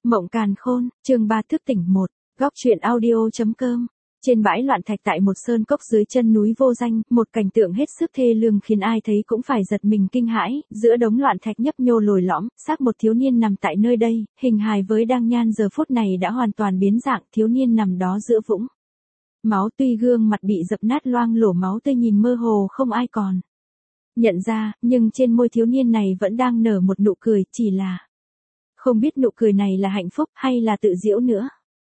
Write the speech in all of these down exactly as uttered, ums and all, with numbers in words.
Mộng Càn Khôn, chương ba thức tỉnh một, góc truyện audio.com. Trên bãi loạn thạch tại một sơn cốc dưới chân núi vô danh, một cảnh tượng hết sức thê lương khiến ai thấy cũng phải giật mình kinh hãi, giữa đống loạn thạch nhấp nhô lồi lõm, xác một thiếu niên nằm tại nơi đây, hình hài với đang nhan giờ phút này đã hoàn toàn biến dạng, thiếu niên nằm đó giữa vũng máu, tuy gương mặt bị dập nát loang lổ máu tươi nhìn mơ hồ không ai còn nhận ra, nhưng trên môi thiếu niên này vẫn đang nở một nụ cười, chỉ là không biết nụ cười này là hạnh phúc hay là tự giễu nữa.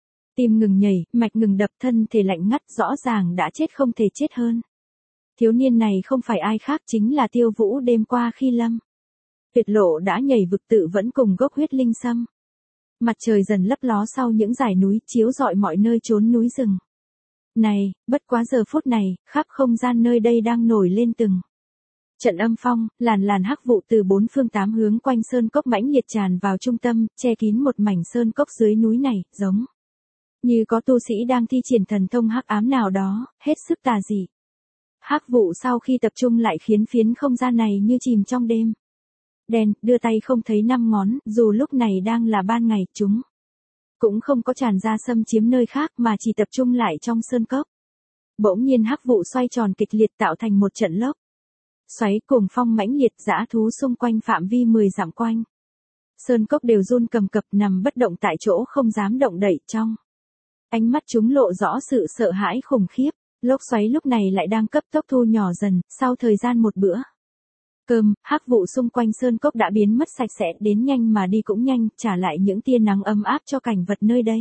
Tim ngừng nhảy, mạch ngừng đập, thân thể lạnh ngắt, rõ ràng đã chết không thể chết hơn. Thiếu niên này không phải ai khác, chính là Tiêu Vũ đêm qua khi Lâm Tuyệt Lộ đã nhảy vực tự vẫn cùng gốc huyết linh sâm. Mặt trời dần lấp ló sau những dải núi, chiếu rọi mọi nơi chốn núi rừng. Này, bất quá giờ phút này, khắp không gian nơi đây đang nổi lên từng trận âm phong, làn làn hắc vụ từ bốn phương tám hướng quanh sơn cốc mãnh liệt tràn vào trung tâm, che kín một mảnh sơn cốc dưới núi này, giống như có tu sĩ đang thi triển thần thông hắc ám nào đó, hết sức tà dị. Hắc vụ sau khi tập trung lại khiến phiến không gian này như chìm trong đêm đen, đưa tay không thấy năm ngón, dù lúc này đang là ban ngày, chúng cũng không có tràn ra xâm chiếm nơi khác mà chỉ tập trung lại trong sơn cốc. Bỗng nhiên hắc vụ xoay tròn kịch liệt tạo thành một trận lốc xoáy cùng phong mãnh liệt, dã thú xung quanh phạm vi mười dặm quanh sơn cốc đều run cầm cập, nằm bất động tại chỗ không dám động đậy. Trong ánh mắt chúng lộ rõ sự sợ hãi khủng khiếp. Lốc xoáy lúc này lại đang cấp tốc thu nhỏ dần, sau thời gian một bữa cơm, hắc vụ xung quanh sơn cốc đã biến mất sạch sẽ, đến nhanh mà đi cũng nhanh, trả lại những tia nắng ấm áp cho cảnh vật nơi đây.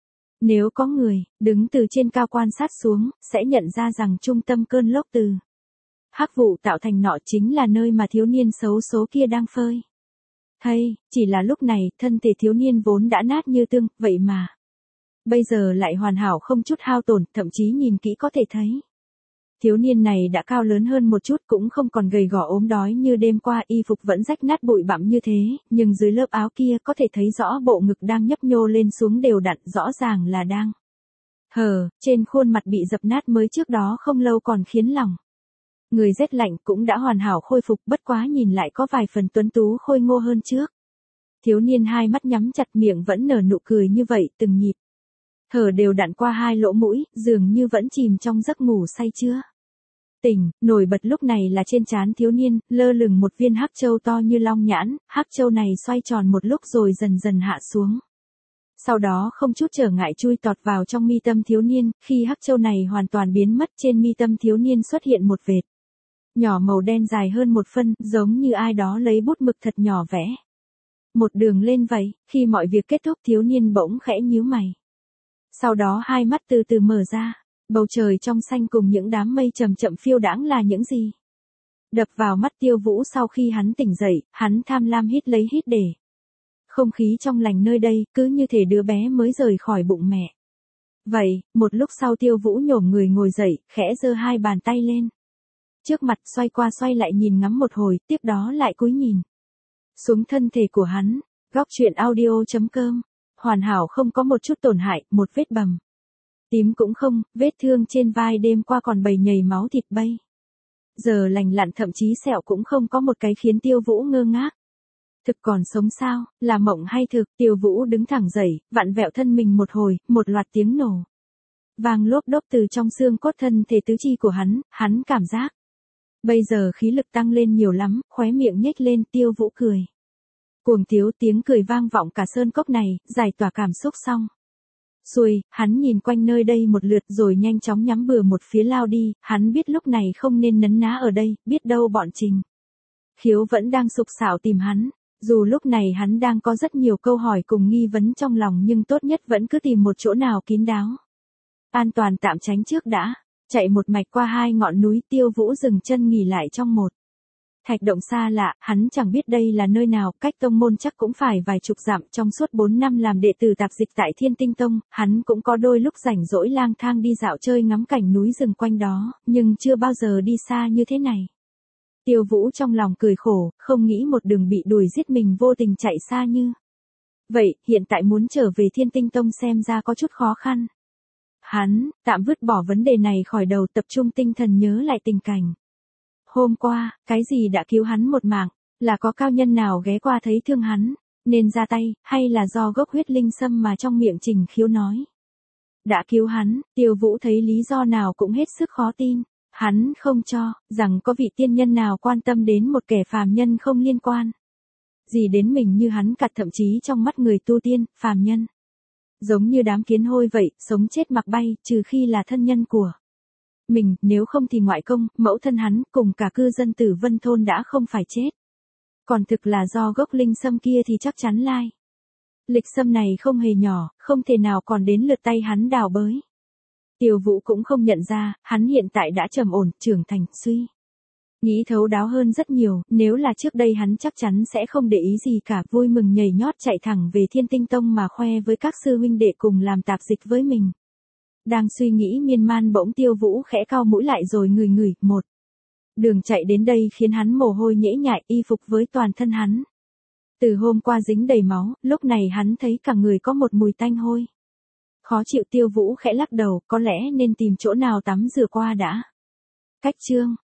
Nếu có người đứng từ trên cao quan sát xuống, sẽ nhận ra rằng trung tâm cơn lốc từ hắc vụ tạo thành nọ chính là nơi mà thiếu niên xấu số kia đang phơi thây. Chỉ là lúc này, thân thể thiếu niên vốn đã nát như tương, vậy mà bây giờ lại hoàn hảo không chút hao tổn, thậm chí nhìn kỹ có thể thấy thiếu niên này đã cao lớn hơn một chút, cũng không còn gầy gò ốm đói như đêm qua, y phục vẫn rách nát bụi bặm như thế, nhưng dưới lớp áo kia có thể thấy rõ bộ ngực đang nhấp nhô lên xuống đều đặn, rõ ràng là đang hở, trên khuôn mặt bị dập nát mới trước đó không lâu còn khiến lòng người rét lạnh cũng đã hoàn hảo khôi phục, bất quá nhìn lại có vài phần tuấn tú khôi ngô hơn trước. Thiếu niên hai mắt nhắm chặt, miệng vẫn nở nụ cười như vậy, từng nhịp thở đều đặn qua hai lỗ mũi, dường như vẫn chìm trong giấc ngủ say chưa tỉnh. Nổi bật lúc này là trên trán thiếu niên, lơ lửng một viên hắc châu to như long nhãn, hắc châu này xoay tròn một lúc rồi dần dần hạ xuống. Sau đó không chút trở ngại chui tọt vào trong mi tâm thiếu niên, khi hắc châu này hoàn toàn biến mất, trên mi tâm thiếu niên xuất hiện một vệt nhỏ màu đen dài hơn một phân, giống như ai đó lấy bút mực thật nhỏ vẽ một đường lên vậy. Khi mọi việc kết thúc, thiếu niên bỗng khẽ nhíu mày. Sau đó hai mắt từ từ mở ra, bầu trời trong xanh cùng những đám mây chậm chậm phiêu đãng là những gì đập vào mắt Tiêu Vũ sau khi hắn tỉnh dậy. Hắn tham lam hít lấy hít để không khí trong lành nơi đây, cứ như thể đứa bé mới rời khỏi bụng mẹ vậy. Một lúc sau Tiêu Vũ nhổm người ngồi dậy, khẽ giơ hai bàn tay lên trước mặt, xoay qua xoay lại nhìn ngắm một hồi, tiếp đó lại cúi nhìn xuống thân thể của hắn. Góc truyện audio.com. Hoàn hảo không có một chút tổn hại, một vết bầm tím cũng không, vết thương trên vai đêm qua còn bầy nhầy máu thịt bây giờ lành lặn, thậm chí sẹo cũng không có một cái, khiến Tiêu Vũ ngơ ngác. Thực còn sống sao, là mộng hay thực? Tiêu Vũ đứng thẳng dậy, vặn vẹo thân mình một hồi, một loạt tiếng nổ vang lốp đốp từ trong xương cốt thân thể tứ chi của hắn. Hắn cảm giác bây giờ khí lực tăng lên nhiều lắm, khóe miệng nhếch lên. Tiêu Vũ cười cuồng tiếu, tiếng cười vang vọng cả sơn cốc này, giải tỏa cảm xúc xong xuôi, hắn nhìn quanh nơi đây một lượt rồi nhanh chóng nhắm bừa một phía lao đi. Hắn biết lúc này không nên nấn ná ở đây, biết đâu bọn Trình Khiếu vẫn đang sục sạo tìm hắn. Dù lúc này hắn đang có rất nhiều câu hỏi cùng nghi vấn trong lòng, nhưng tốt nhất vẫn cứ tìm một chỗ nào kín đáo an toàn tạm tránh trước đã. Chạy một mạch qua hai ngọn núi, Tiêu Vũ dừng chân nghỉ lại trong một thạch động xa lạ. Hắn chẳng biết đây là nơi nào, cách tông môn chắc cũng phải vài chục dặm. Trong suốt bốn năm làm đệ tử tạp dịch tại Thiên Tinh Tông, hắn cũng có đôi lúc rảnh rỗi lang thang đi dạo chơi ngắm cảnh núi rừng quanh đó, nhưng chưa bao giờ đi xa như thế này. Tiêu Vũ trong lòng cười khổ, không nghĩ một đường bị đuổi giết mình vô tình chạy xa như vậy, hiện tại muốn trở về Thiên Tinh Tông xem ra có chút khó khăn. Hắn tạm vứt bỏ vấn đề này khỏi đầu, tập trung tinh thần nhớ lại tình cảnh hôm qua, cái gì đã cứu hắn một mạng, là có cao nhân nào ghé qua thấy thương hắn. Nên ra tay, hay là do gốc huyết linh sâm mà trong miệng Trình Khiếu nói đã cứu hắn, Tiêu Vũ thấy lý do nào cũng hết sức khó tin. Hắn không cho, rằng có vị tiên nhân nào quan tâm đến một kẻ phàm nhân không liên quan gì đến mình như hắn cả, thậm chí trong mắt người tu tiên, phàm nhân giống như đám kiến hôi vậy, sống chết mặc bay, trừ khi là thân nhân của mình, nếu không thì ngoại công, mẫu thân hắn, cùng cả cư dân Tử Vân thôn đã không phải chết. Còn thực là do gốc linh sâm kia thì chắc chắn lai. Lịch sâm này không hề nhỏ, không thể nào còn đến lượt tay hắn đào bới. Tiêu Vũ cũng không nhận ra, hắn hiện tại đã trầm ổn, trưởng thành, suy nghĩ thấu đáo hơn rất nhiều, nếu là trước đây hắn chắc chắn sẽ không để ý gì cả, vui mừng nhảy nhót chạy thẳng về Thiên Tinh Tông mà khoe với các sư huynh đệ cùng làm tạp dịch với mình. Đang suy nghĩ miên man bỗng Tiêu Vũ khẽ cau mũi lại rồi ngửi ngửi, một đường chạy đến đây khiến hắn mồ hôi nhễ nhại, y phục với toàn thân hắn từ hôm qua dính đầy máu, lúc này hắn thấy cả người có một mùi tanh hôi. Khó chịu, Tiêu Vũ khẽ lắc đầu, có lẽ nên tìm chỗ nào tắm rửa qua đã. Cách chương